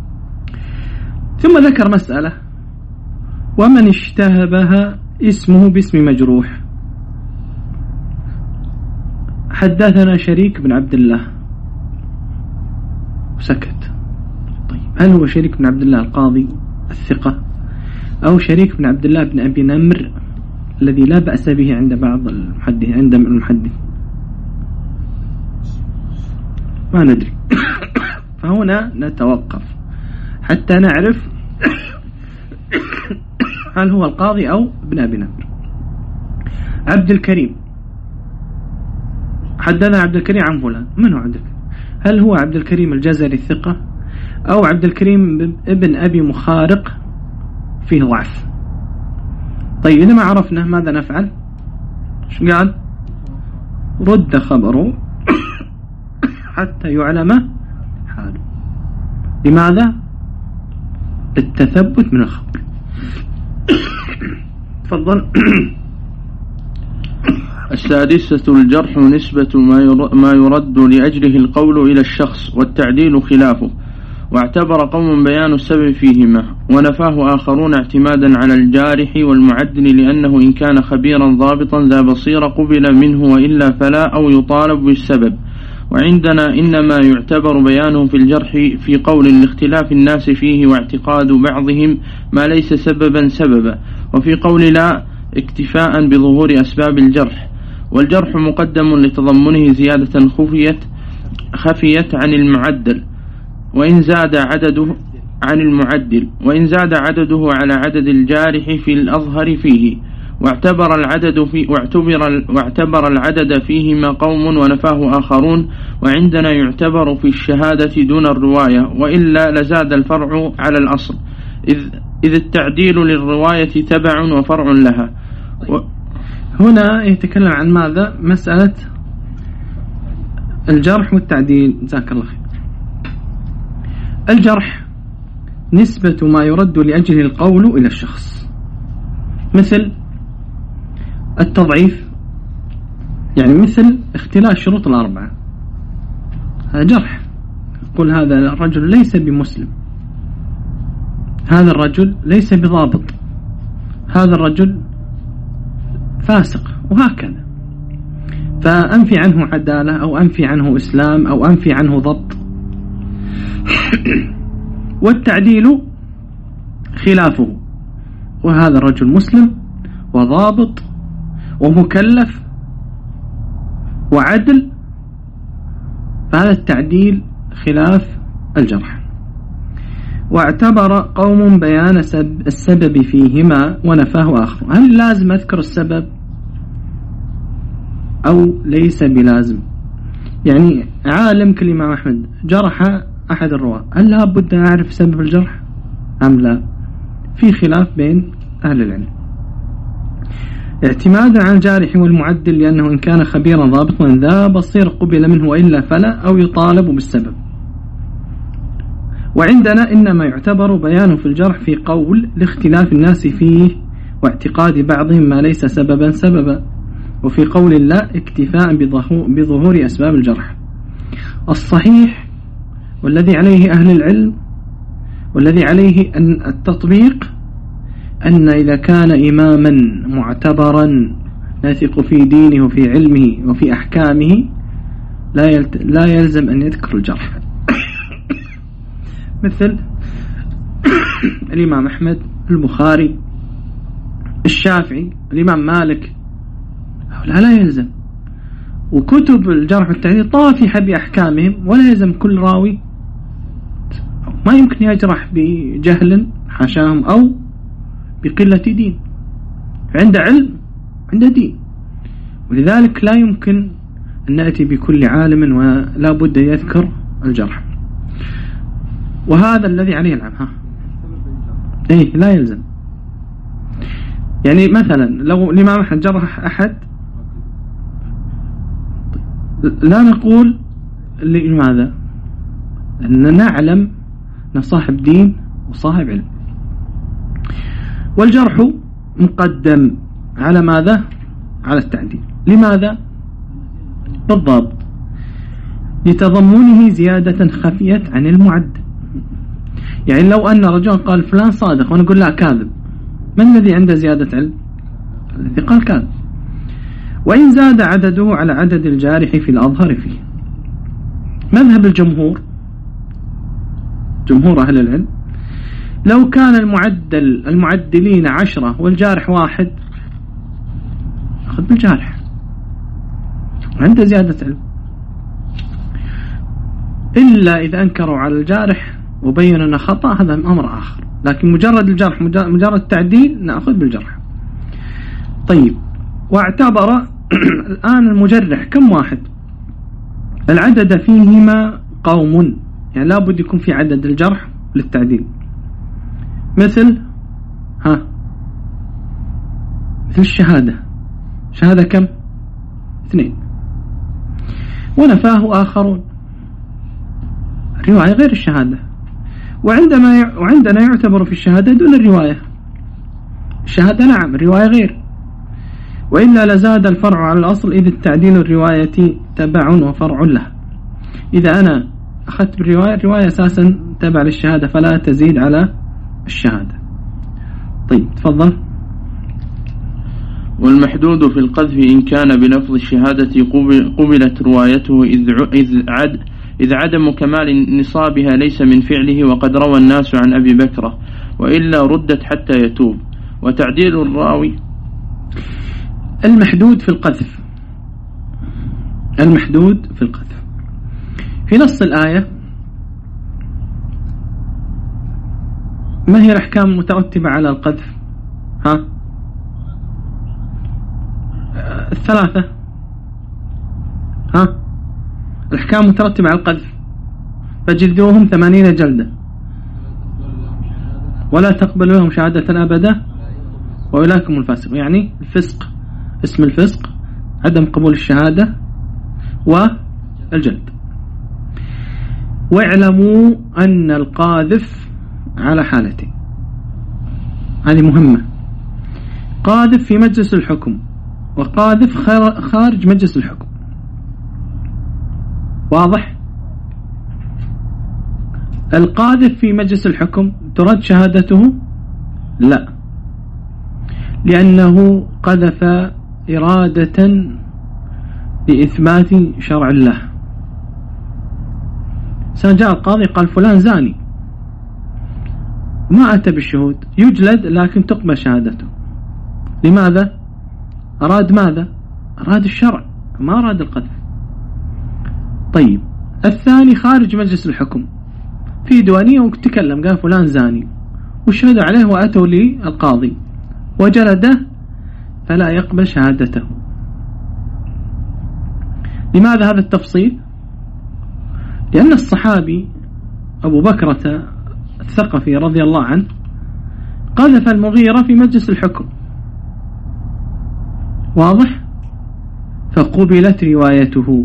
ثم ذكر مسألة: ومن اشتهبها اسمه باسم مجروح. حدثنا شريك بن عبد الله وسكت. طيب، هل هو شريك بن عبد الله القاضي الثقة، أو شريك بن عبد الله بن أبي نمر الذي لا بأس به عند بعض المحدث عند المحدث؟ ما ندري. فهنا نتوقف حتى نعرف هل هو القاضي أو ابن أبي نمر. عبد الكريم، حدثنا عبد الكريم عن فلان. من هو عبد الكريم؟ هل هو عبد الكريم الجزري الثقة، أو عبد الكريم ابن أبي مخارق فيه ضعف؟ طيب، إذا ما عرفنا ماذا نفعل؟ شو قال؟ رد خبره حتى يعلم حاله. لماذا؟ التثبت من الخبر. تفضل. السادسة: الجرح نسبة ما يرد لأجله القول إلى الشخص، والتعديل خلافه. واعتبر قوم بيان السبب فيهما، ونفاه آخرون اعتمادا على الجارح والمعدل، لأنه إن كان خبيرا ضابطا ذا بصيرة قبل منه، وإلا فلا، أو يطالب بالسبب. وعندنا إنما يعتبر بيانه في الجرح في قول لاختلاف الناس فيه، واعتقاد بعضهم ما ليس سببا سببا، وفي قول لا اكتفاء بظهور أسباب الجرح. والجرح مقدم لتضمنه زيادة خفيت خفيت عن المعدل، وإن زاد عدده عن المعدل وإن زاد عدده على عدد الجارح في الأظهر فيه. واعتبر العدد في واعتبر واعتبر العدد فيهما قوم ونفاه آخرون. وعندنا يعتبر في الشهادة دون الرواية، وإلا لزاد الفرع على الأصل، إذ إذ التعديل للرواية تبع وفرع لها. و... هنا يتكلم عن ماذا؟ مسألة الجرح والتعديل. جزاك الله خير. الجرح نسبة ما يرد لأجله القول إلى الشخص، مثل التضعيف، يعني مثل اختلاف الشروط الأربعة، هذا جرح. يقول هذا الرجل ليس بمسلم، هذا الرجل ليس بضابط، هذا الرجل فاسق، وهكذا. فأنفي عنه عدالة، أو أنفي عنه إسلام، أو أنفي عنه ضبط. والتعديل خلافه، وهذا الرجل مسلم وضابط ومكلف وعدل، فهذا التعديل خلاف الجرح. واعتبر قوم بيان السبب فيهما ونفاه آخر. هل لازم أذكر السبب أو ليس بلازم؟ يعني عالم كالإمام أحمد جرح أحد الرواة، هل لا بد أن أعرف سبب الجرح أم لا؟ في خلاف بين أهل العلم. اعتمادا على الجارح والمعدل، لأنه إن كان خبيرا ضابطا ذا بصير قبل منه وإلا فلا، أو يطالب بالسبب. وعندنا إنما يعتبر بيان في الجرح في قول لاختلاف الناس فيه واعتقاد بعضهم ما ليس سببا سببا، وفي قول الله اكتفاء بظهور أسباب الجرح. الصحيح والذي عليه أهل العلم والذي عليه أن التطبيق أن إذا كان إماما معتبرا نثق في دينه وفي علمه وفي أحكامه لا, يلت... لا يلزم أن يذكر الجرح. مثل الإمام أحمد، البخاري، الشافعي، الإمام مالك، لا لا يلزم. وكتب الجرح والتعديل طافحة بأحكامهم، ولا يلزم كل راوي، ما يمكن يجرح بجهل حاشاهم أو بقلة دين، عنده علم عنده دين، ولذلك لا يمكن أن نأتي بكل عالم ولا بد يذكر الجرح. وهذا الذي عليه العام. ها إيه لا يلزم. يعني مثلا لو الإمام أحمد جرح أحد لا نقول لماذا؟ أن نعلم أن صاحب دين وصاحب علم. والجرح مقدم على ماذا؟ على التعديل. لماذا؟ بالضبط لتضمنه زيادة خفية عن المعدل. يعني لو أن رجل قال فلان صادق ونقول لا كاذب، من الذي عنده زيادة علم؟ الذي قال كاذب. وإن زاد عدده على عدد الجارح في الأظهر فيه. مذهب الجمهور، جمهور أهل العلم، لو كان المعدل المعدلين عشرة والجارح واحد أخذ بالجارح، عنده زيادة علم، إلا إذا أنكروا على الجارح وبينوا أنه خطأ، هذا أمر آخر. لكن مجرد الجرح مجرد التعديل نأخذ بالجرح. طيب، واعتبر الآن المجرح كم واحد؟ العدد فيهما قوم، يعني لا بد يكون في عدد الجرح للتعديل. مثل ها مثل الشهادة، شهادة كم؟ اثنين، ونفاه آخرون، الرواية غير الشهادة. وعندما ي... وعندنا يعتبر في الشهادة دون الرواية. الشهادة نعم، الرواية غير، وإلا لزاد الفرع على الأصل، إذ التعديل الرواية تبع وفرع له. إذا أنا أخذت بالرواية، الرواية أساسا تبع للشهادة فلا تزيد على الشهادة. طيب تفضل. والمحدود في القذف إن كان بلفظ الشهادة قبلت روايته إذ عد إذ عدم كمال نصابها ليس من فعله، وقد روى الناس عن أبي بكر، وإلا ردت حتى يتوب. وتعديل الراوي المحدود في القذف، المحدود في القذف في نص الآية ما هي الأحكام المترتبة على القذف؟ ها الثلاثة. ها الأحكام المترتبة على القذف: فجلدوهم ثمانين جلدة، ولا تقبلوا لهم شهادة أبدا، وأولئكم الفاسق. يعني الفسق، اسم الفسق، عدم قبول الشهادة، والجلد. واعلموا أن القاذف على حالتين، هذه مهمة: قاذف في مجلس الحكم، وقاذف خارج مجلس الحكم. واضح؟ القاذف في مجلس الحكم ترد شهادته؟ لا، لأنه قذف إرادة لإثبات شرع الله. سجاء القاضي قال فلان زاني، ما أتى بالشهود، يجلد لكن تقبل شهادته. لماذا؟ أراد ماذا؟ أراد الشرع، ما أراد القذف. طيب، الثاني خارج مجلس الحكم في ديوانية وتكلم قال فلان زاني، وشهدوا عليه وأتوا للقاضي وجلده، فلا يقبل شهادته. لماذا هذا التفصيل؟ لأن الصحابي أبو بكرة الثقفي رضي الله عنه قذف المغيرة في مجلس الحكم، واضح؟ فقبلت روايته،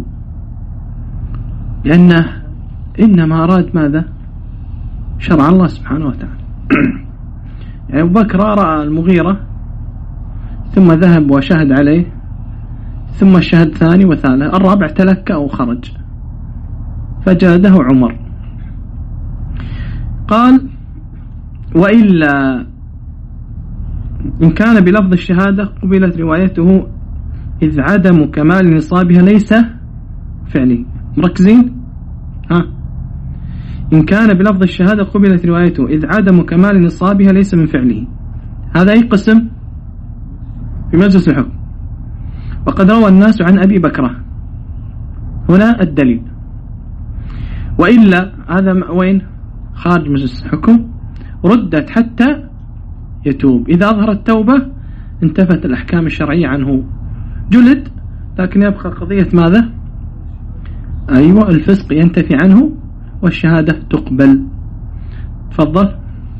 لأنه إنما أراد ماذا؟ شرع الله سبحانه وتعالى. يعني أبو بكر رأى المغيرة ثم ذهب وشهد عليه، ثم شهد ثاني وثالث، الرابع تلكأ وخرج فجلده عمر. قال: وإلا إن كان بلفظ الشهادة قبلت روايته إذ عدم كمال نصابها ليس فعلي. مركزين؟ ها، إن كان بلفظ الشهادة قبلت روايته إذ عدم كمال نصابها ليس من فعله. هذا أي قسم؟ في مجلس الحكم. وقد روى الناس عن أبي بكرة، هنا الدليل. وإلا هذا وين؟ خارج مجلس الحكم، ردت حتى يتوب. إذا أظهر التوبة انتفت الأحكام الشرعية عنه، جلد، لكن يبقى قضية ماذا؟ أيوة، الفسق ينتفي عنه والشهادة تقبل. تفضل.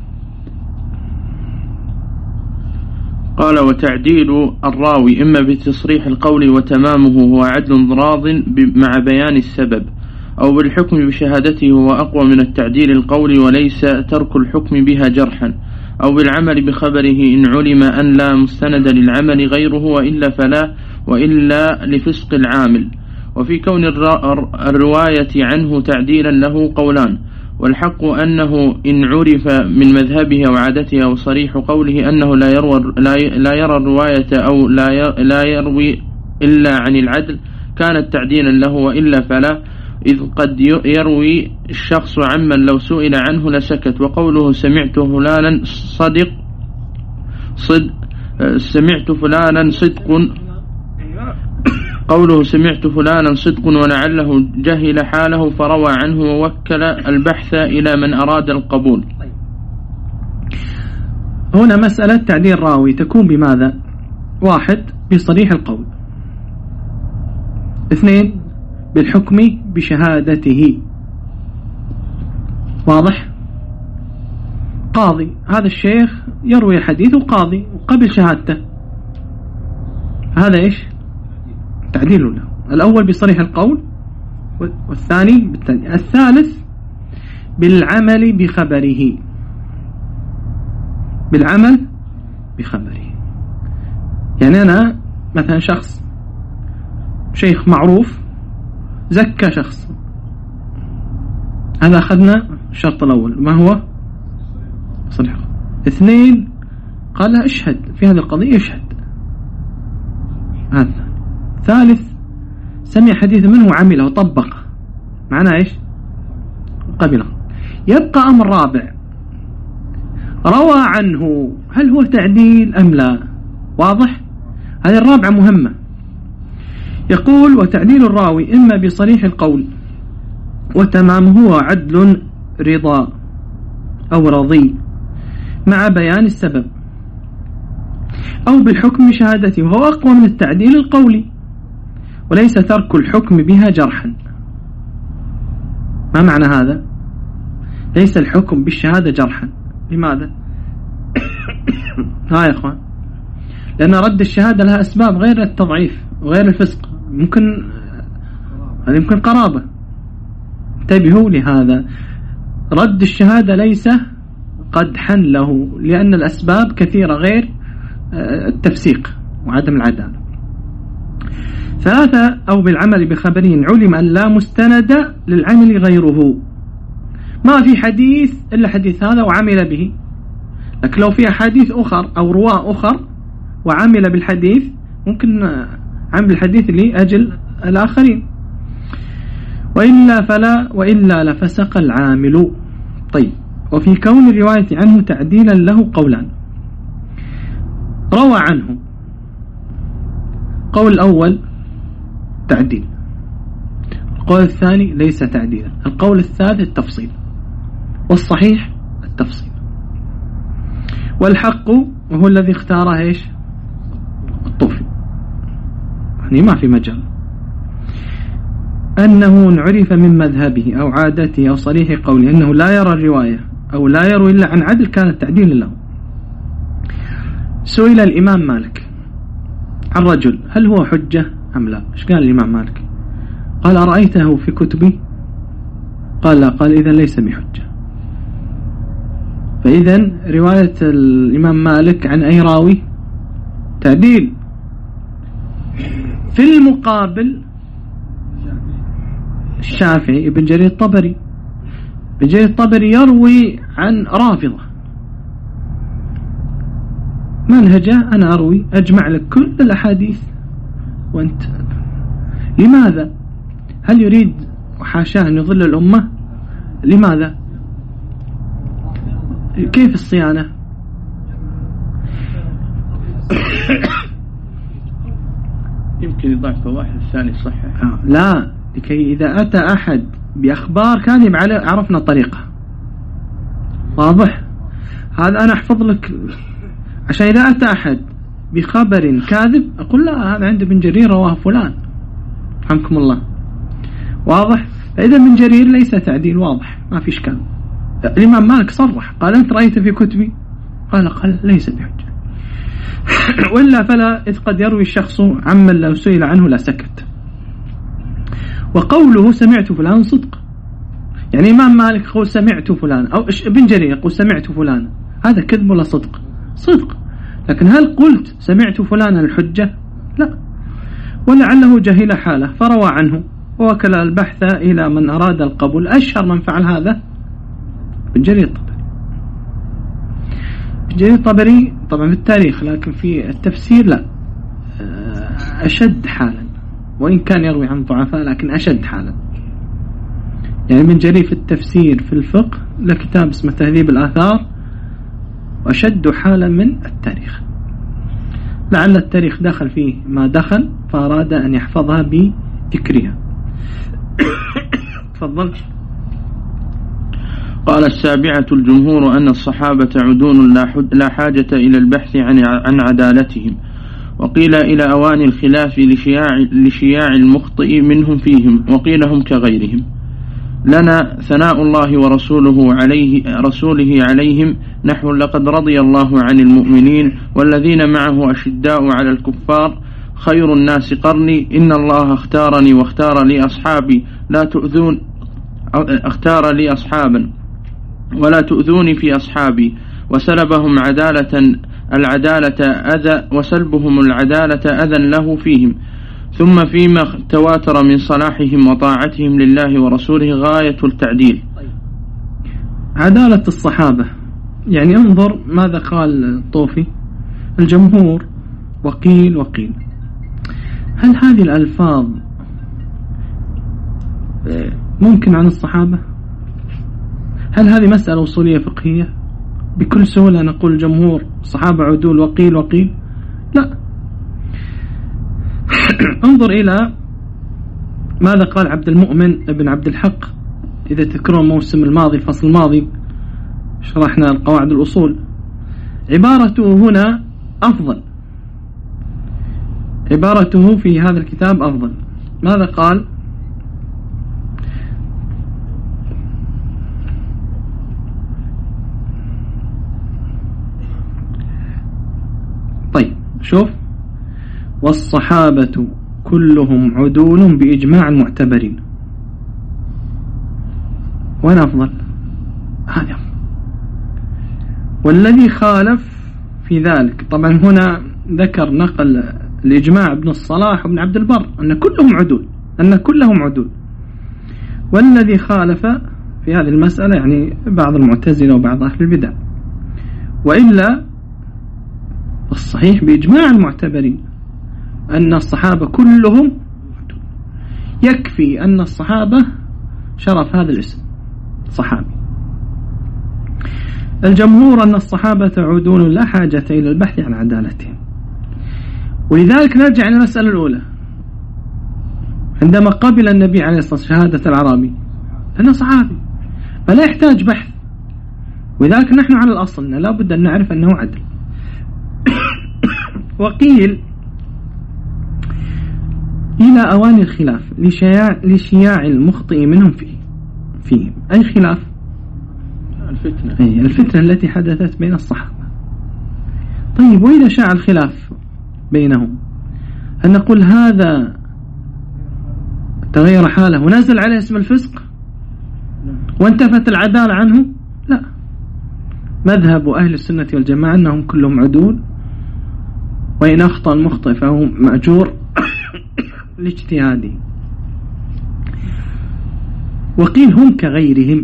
قال: وتعديل الراوي إما بتصريح القول وتمامه هو عدل راض مع بيان السبب، أو بالحكم بشهادته هو أقوى من التعديل القول وليس ترك الحكم بها جرحا، أو بالعمل بخبره إن علم أن لا مستند للعمل غيره وإلا فلا، وإلا لفسق العامل. وفي كون الرواية عنه تعديلا له قولان، والحق أنه إن عرف من مذهبه وعادته أو صريح قوله أنه لا يروى, لا يرى الرواية أو لا يروي إلا عن العدل كانت تعديلا له، وإلا فلا، إذ قد يروي الشخص عمن لو سئل عنه لسكت. وقوله سمعت فلانا صدق صد سمعت فلانا صدق قوله سمعت فلانا صدق ولعله جهل حاله فروى عنه ووكل البحث إلى من أراد القبول. هنا مسألة تعديل راوي تكون بماذا؟ واحد، بصريح القول. اثنين، بالحكم بشهادته. واضح؟ قاضي، هذا الشيخ يروي الحديث وقاضي وقبل شهادته، هذا إيش؟ تعديل له. الأول بصريح القول، والثاني بالتالي. الثالث بالعمل بخبره، بالعمل بخبره. يعني أنا مثلا شخص شيخ معروف زكى شخص، هذا أخذنا الشرط الأول ما هو صريح. اثنين، قال اشهد في هذه القضية، اشهد. هذا ثالث، سمع حديث منه وعمله وطبق، معناه ايش؟ قبله. يبقى أمر رابع، روى عنه، هل هو تعديل أم لا؟ واضح؟ هذه الرابعة مهمة. يقول: وتعديل الراوي إما بصريح القول وتمامه هو عدل رضا أو رضي مع بيان السبب، أو بالحكم بشهادته وهو أقوى من التعديل القولي وليس ترك الحكم بها جرحا. ما معنى هذا؟ ليس الحكم بالشهادة جرحا. لماذا؟ ها يا أخوان، لأن رد الشهادة لها أسباب غير التضعيف وغير الفسق، ممكن هذه يمكن قرابة. انتبهوا لهذا، رد الشهادة ليس قدحا له، لأن الأسباب كثيرة غير التفسيق وعدم العدالة. ثلاثة، أو بالعمل بخبره علم أن لا مستند للعمل غيره، ما في حديث إلا حديث هذا وعمل به، لكن لو في أحاديث أخر أو رواة أخر وعمل بالحديث ممكن عمل الحديث لأجل الآخرين. وإلا فلا، وإلا لفسق العامل. طيب، وفي كون الرواية عنه تعديلا له قولان. روى عنه، قول الأول تعديل، القول الثاني ليس تعديلا، القول الثالث التفصيل، والصحيح التفصيل. والحق وهو الذي اختاره ايش؟ الطوفي، يعني ما في مجال. أنه عرف من مذهبه أو عادته أو صريح قوله أنه لا يرى الرواية أو لا يروي إلا عن عدل كان التعديل له. سئل الإمام مالك عن رجل هل هو حجة أم لا؟ إيش قال الإمام مالك؟ قال أرأيته في كتبي؟ قال لا. قال إذا ليس بحجة. فإذا رواية الإمام مالك عن أي راوي تعديل. في المقابل الشافعي ابن جرير الطبري ابن جرير الطبري يروي عن رافضة منهجه أنا أروي أجمع لك كل الأحاديث وأنت لماذا؟ هل يريد وحاشاه أن يضل الأمة؟ لماذا؟ كيف الصيانة؟ يمكن يضعف واحد الثاني صحيح. آه لا، لكي إذا أتى أحد بأخبار كاذب على عرفنا طريقة. واضح؟ هذا أنا أحفظ لك عشان إذا أتى أحد بخبر كاذب أقول لا هذا عند ابن جرير رواه فلان رحمكم الله. واضح؟ إذا ابن جرير ليس تعديل واضح ما في إشكال. الإمام مالك صرح قال أنت رأيت في كتبي؟ قال قال ليس بحجة. وإلا فلا إذ قد يروي الشخص عمن لو سئل عنه لا سكت. وقوله سمعت فلان صدق، يعني إمام مالك يقول سمعت فلان أو ابن جرير يقول سمعت فلان، هذا كذب ولا صدق؟ صدق. لكن هل قلت سمعت فلانا الحجة؟ لا. ولعله جهل حاله فروى عنه ووكل البحث إلى من أراد القبول. أشهر من فعل هذا ابن جرير الطبري. ابن جرير الطبري طبعا في التاريخ، لكن في التفسير لا أشد حالا، وإن كان يروي عن ضعفاء لكن أشد حالا. يعني ابن جرير في التفسير في الفقه لكتاب اسمه تهذيب الآثار وأشد حالا من التاريخ. لعل التاريخ دخل فيه ما دخل فأراد أن يحفظها بذكرها. تفضل. قال السابعة الجمهور أن الصحابة عدول لا حاجة إلى البحث عن عدالتهم، وقيل إلى أوان الخلاف لشياع, لشياع المخطئ منهم فيهم، وقيل هم كغيرهم. لنا ثناء الله ورسوله عليه رسوله عليهم نحو لقد رضي الله عن المؤمنين والذين معه أشداء على الكفار خير الناس قرني إن الله اختارني واختار لي أصحابي لا تؤذون اختار لي أصحابا ولا تؤذوني في أصحابي وسلبهم عدالة العدالة أذى وسلبهم العدالة أذى له فيهم، ثم فيما تواتر من صلاحهم وطاعتهم لله ورسوله غاية التعديل. عدالة الصحابة يعني انظر ماذا قال الطوفي الجمهور وقيل وقيل. هل هذه الألفاظ ممكن عن الصحابة؟ هل هذه مسألة أصولية فقهية بكل سهولة نقول الجمهور الصحابة عدول وقيل وقيل؟ لا. انظر إلى ماذا قال عبد المؤمن ابن عبد الحق. إذا تذكرون الموسم الماضي الفصل الماضي شرحنا القواعد الأصول، عبارته هنا أفضل، عبارته في هذا الكتاب أفضل. ماذا قال؟ طيب شوف، والصحابة كلهم عدول بإجماع المعتبرين. وين أفضل؟ هذا. والذي خالف في ذلك طبعا هنا ذكر نقل الإجماع ابن الصلاح وابن عبد البر أن كلهم عدول، أن كلهم عدول. والذي خالف في هذه المسألة يعني بعض المعتزلة وبعض أهل البدع. وإلا الصحيح بإجماع المعتبرين أن الصحابة كلهم يكفي أن الصحابة شرف هذا الاسم صحابي. الجمهور أن الصحابة عدول لا حاجة إلى البحث عن عدالتهم. ولذلك نرجع إلى المسألة الأولى، عندما قبل النبي عليه الصلاة والسلام شهادة الأعرابي أنه صحابي فلا يحتاج بحث. ولذلك نحن على الأصل لا بد أن نعرف أنه عدل. إلى أوان الخلاف لشياع, لشياع المخطئ منهم فيه فيهم. أي خلاف؟ الفتنة. أي الفتنة التي حدثت بين الصحابة. طيب وإذا شاع الخلاف بينهم هل نقول هذا تغير حاله ونزل عليه اسم الفسق وانتفت العدالة عنه؟ لا، مذهب أهل السنة والجماعة أنهم كلهم عدول، وإن أخطأ المخطئ فهو مأجور لاجتهاده. وقيل هم كغيرهم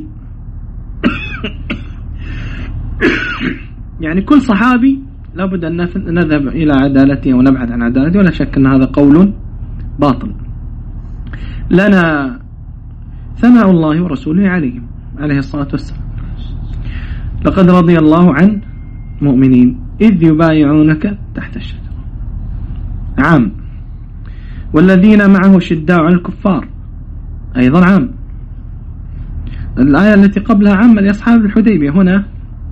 يعني كل صحابي لابد أن نذهب إلى عدالته ونبحث عن عدالته، ولا شك أن هذا قول باطل. لنا ثناء الله ورسوله عليهم عليه الصلاة والسلام. لقد رضي الله عن مؤمنين إذ يبايعونك تحت الشجرة، عام. والذين معه شداء على الكفار أيضا عام. الآية التي قبلها عامة لأصحاب الحديبية، هنا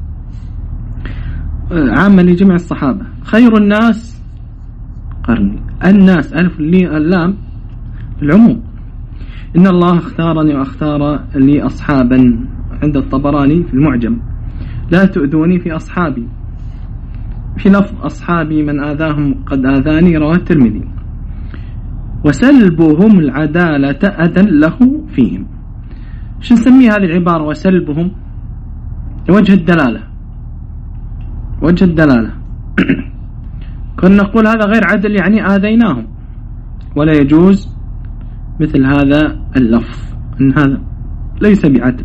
عامة لجميع الصحابة. خير الناس قرني، الناس ألف لي اللام العموم. إن الله اختارني واختار لي أصحابا عند الطبراني في المعجم، لا تؤذوني في أصحابي. في لفظ أصحابي من آذاهم قد آذاني، رواه الترمذي. وسلبهم العدالة أذى له فيهم. شو نسمي هذه العبارة وسلبهم؟ وجه الدلالة، وجه الدلالة. كنا نقول هذا غير عدل يعني آذيناهم، ولا يجوز مثل هذا اللفظ، إن هذا ليس بعدل.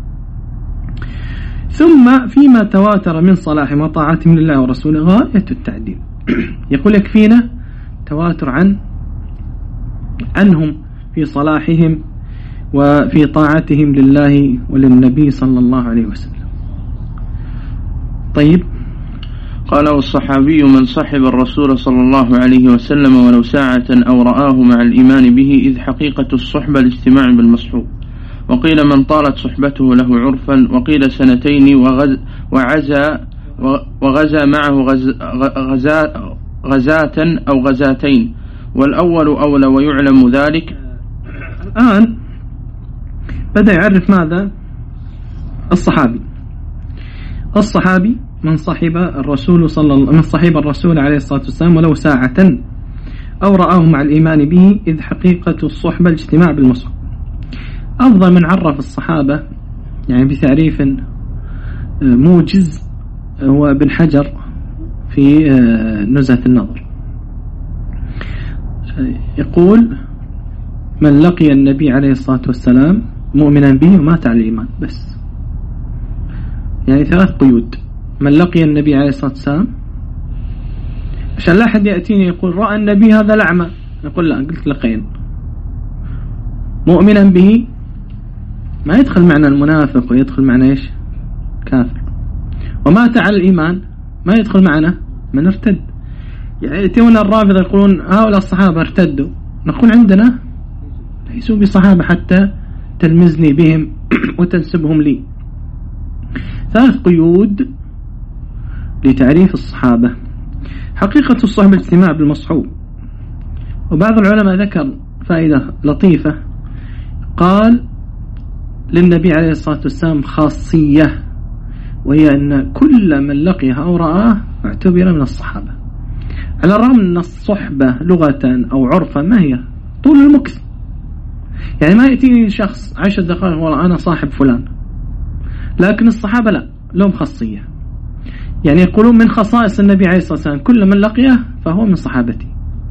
ثم فيما تواتر من صلاحهم وطاعتهم لله ورسوله غاية التعديل. يقول يكفينا تواتر عن عنهم في صلاحهم وفي طاعتهم لله وللنبي صلى الله عليه وسلم. طيب، قال والصحابي من صحب الرسول صلى الله عليه وسلم ولو ساعة أو رآه مع الإيمان به، إذ حقيقة الصحبة الاجتماع بالمصحوب. وقيل من طالت صحبته له عرفا، وقيل سنتين وغز وعزا وغزا معه غز غزا غزاة أو غزاتين، والأول أولى ويعلم ذلك. الآن بدأ يعرف ماذا؟ الصحابي. الصحابي من صحب الرسول صلى الله من صحب الرسول عليه الصلاة والسلام ولو ساعة أو رآه مع الإيمان به، إذ حقيقة الصحبة الاجتماع بالمصحب. أفضل من عرف الصحابة يعني بتعريف موجز هو ابن حجر في نزهة النظر. يقول من لقي النبي عليه الصلاة والسلام مؤمنا به ومات على الإيمان، بس يعني ثلاث قيود. من لقي النبي عليه الصلاة والسلام، عشان لا أحد يأتيني يقول رأى النبي هذا الأعمى، يقول لا، قلت لقين. مؤمنا به ما يدخل معنى المنافق ويدخل معنى إيش؟ كافر. ومات على الإيمان ما يدخل معنى من ارتد. يعني يأتون الرافضة يقولون هؤلاء الصحابة ارتدوا، نقول عندنا ليسوا بصحابة حتى تلمزني بهم وتنسبهم لي. ثلاث قيود لتعريف الصحابة. حقيقة الصحبة الاجتماع بالمصحوب. وبعض العلماء ذكر فائدة لطيفة، قال للنبي عليه الصلاة والسلام خاصية، وهي أن كل من لقيه أو رآه اعتبر من الصحابة، على الرغم أن الصحبة لغة أو عرفا ما هي طول المكس. يعني ما يأتيني شخص عشر دقائق والله أنا صاحب فلان، لكن الصحابة لا، لهم خاصية. يعني يقولون من خصائص النبي عليه الصلاة والسلام كل من لقيه فهو من صحابتي.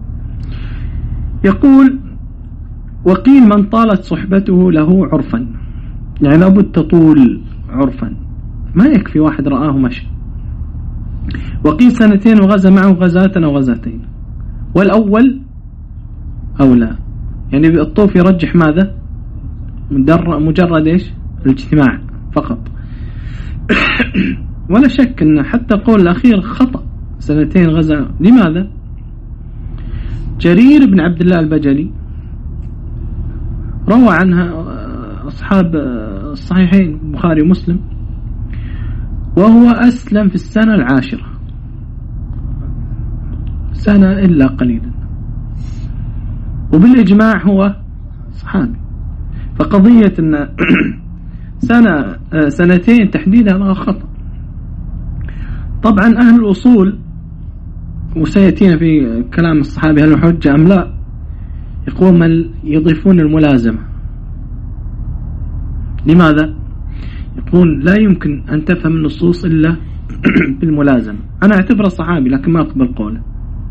يقول وقيل من طالت صحبته له عرفا، يعني لابد تطول عرفا، ما يكفي واحد رآه مشي. وقيل سنتين وغزا معه غزاة أو غزاتين، والأول أولى، يعني الطوف يرجح ماذا؟ مجرد إيش؟ الاجتماع فقط. ولا شك أن حتى القول الأخير خطأ، سنتين غزا. لماذا؟ جرير بن عبد الله البجلي روى عنها أصحاب الصحيحين البخاري ومسلم، وهو أسلم في السنة العاشرة، سنة إلا قليلا. وبالإجماع هو صحابي. فقضية أن سنة سنتين تحديد هذا خطأ. طبعا أهل الأصول، وسيأتينا في كلام الصحابي هل حجة أم لا، يقول من يضيفون الملازمة. لماذا؟ يقول لا يمكن أن تفهم النصوص إلا بالملازمة. أنا أعتبره صحابي لكن ما أقبل قوله.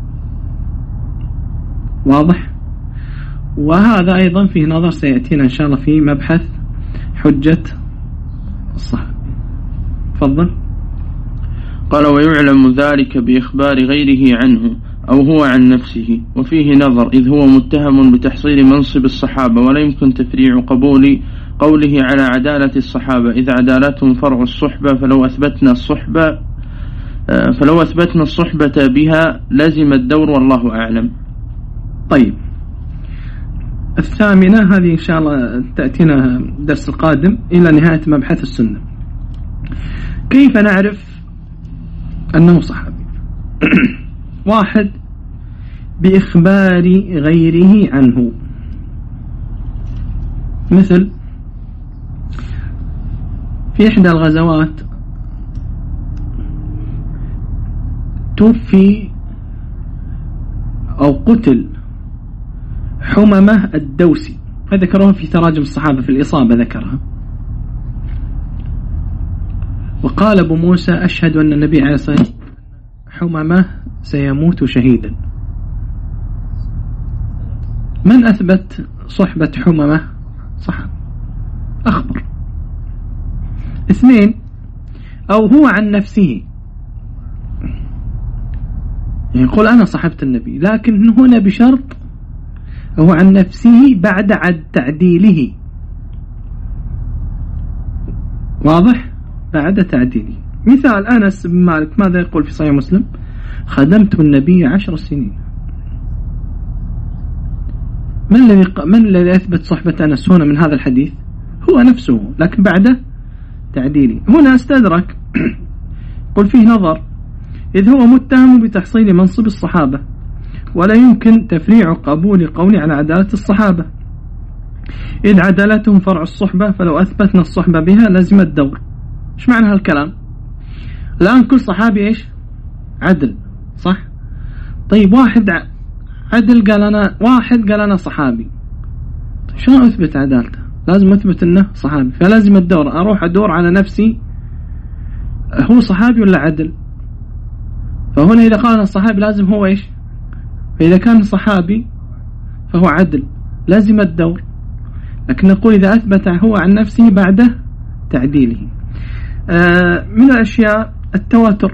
واضح؟ وهذا أيضا فيه نظر سيأتينا إن شاء الله في مبحث حجة الصحابي. تفضل. قال ويعلم ذلك بإخبار غيره عنه أو هو عن نفسه، وفيه نظر إذ هو متهم بتحصيل منصب الصحابة، ولا يمكن تفريع قبول قوله على عدالة الصحابة إذ عدالتهم فرع الصحبة، فلو أثبتنا الصحبة فلو أثبتنا الصحبة بها لزم الدور والله أعلم. طيب الثامنة هذه إن شاء الله تأتينا الدرس القادم إلى نهاية مبحث السنة. كيف نعرف أنه صحابي؟ واحد بإخبار غيره عنه، مثل في إحدى الغزوات توفي أو قتل حممة الدوسي، فذكرها في تراجم الصحابة في الإصابة ذكرها، وقال أبو موسى أشهد أن النبي عليه الصلاة والسلام حممة سيموت شهيدا. من أثبت صحبة حممة؟ صحابي أخبر. اثنين أو هو عن نفسه، يقول أنا صحبت النبي، لكن هنا بشرط هو عن نفسه بعد عد تعديله. واضح؟ بعد تعديله. مثال أنس بن مالك ماذا يقول في صحيح مسلم؟ خدمت النبي عشر سنين. من الذي من الذي أثبت صحبة أنس هنا من هذا الحديث؟ هو نفسه لكن بعد تعديله. هنا استدرك قل فيه نظر إذ هو متهم بتحصيل منصب الصحابة، ولا يمكن تفريع قبول قولي على عدالة الصحابة إذ عدالتهم فرع الصحبة، فلو أثبتنا الصحبة بها لازم الدور. إيش معنى هالكلام؟ الآن كل صحابي إيش؟ عدل، صح؟ طيب واحد عدل قال أنا واحد قال أنا صحابي، شلون أثبت عدالته؟ لازم أثبت أنه صحابي، فلازم الدور أروح أدور على نفسي هو صحابي ولا عدل. فهنا إذا قال أنا صحابي لازم هو إيش؟ فإذا كان صحابي فهو عدل لازم الدور. لكن نقول إذا أثبت هو عن نفسه بعد تعديله. آه من الأشياء التواتر،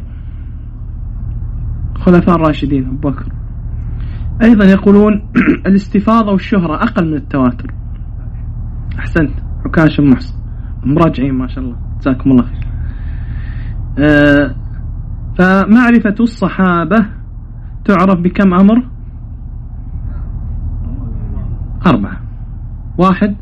خلفاء الراشدين أبو بكر أيضا يقولون الاستفاضة والشهرة أقل من التواتر. أحسنت عكاش بن محصن، مراجعين ما شاء الله جزاكم الله خير. آه فمعرفة الصحابة تعرف بكم أمر؟ أربعة. واحد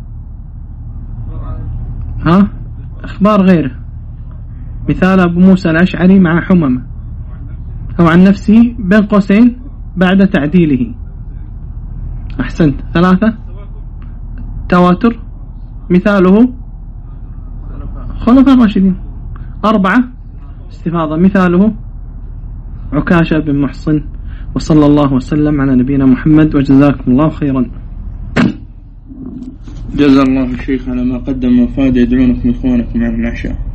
ها أخبار غيره، مثال أبو موسى الأشعري مع حممة أو عن نفسه بين قوسين بعد تعديله. أحسنت. ثلاثة تواتر مثاله خلفاء الراشدين. أربعة استفاضة مثاله عكاشة بن محصن. وصلى الله وسلم على نبينا محمد وجزاكم الله خيرا. جزا الله الشيخ على ما قدم وفاد. يدعونكم إخوانكم على العشاء.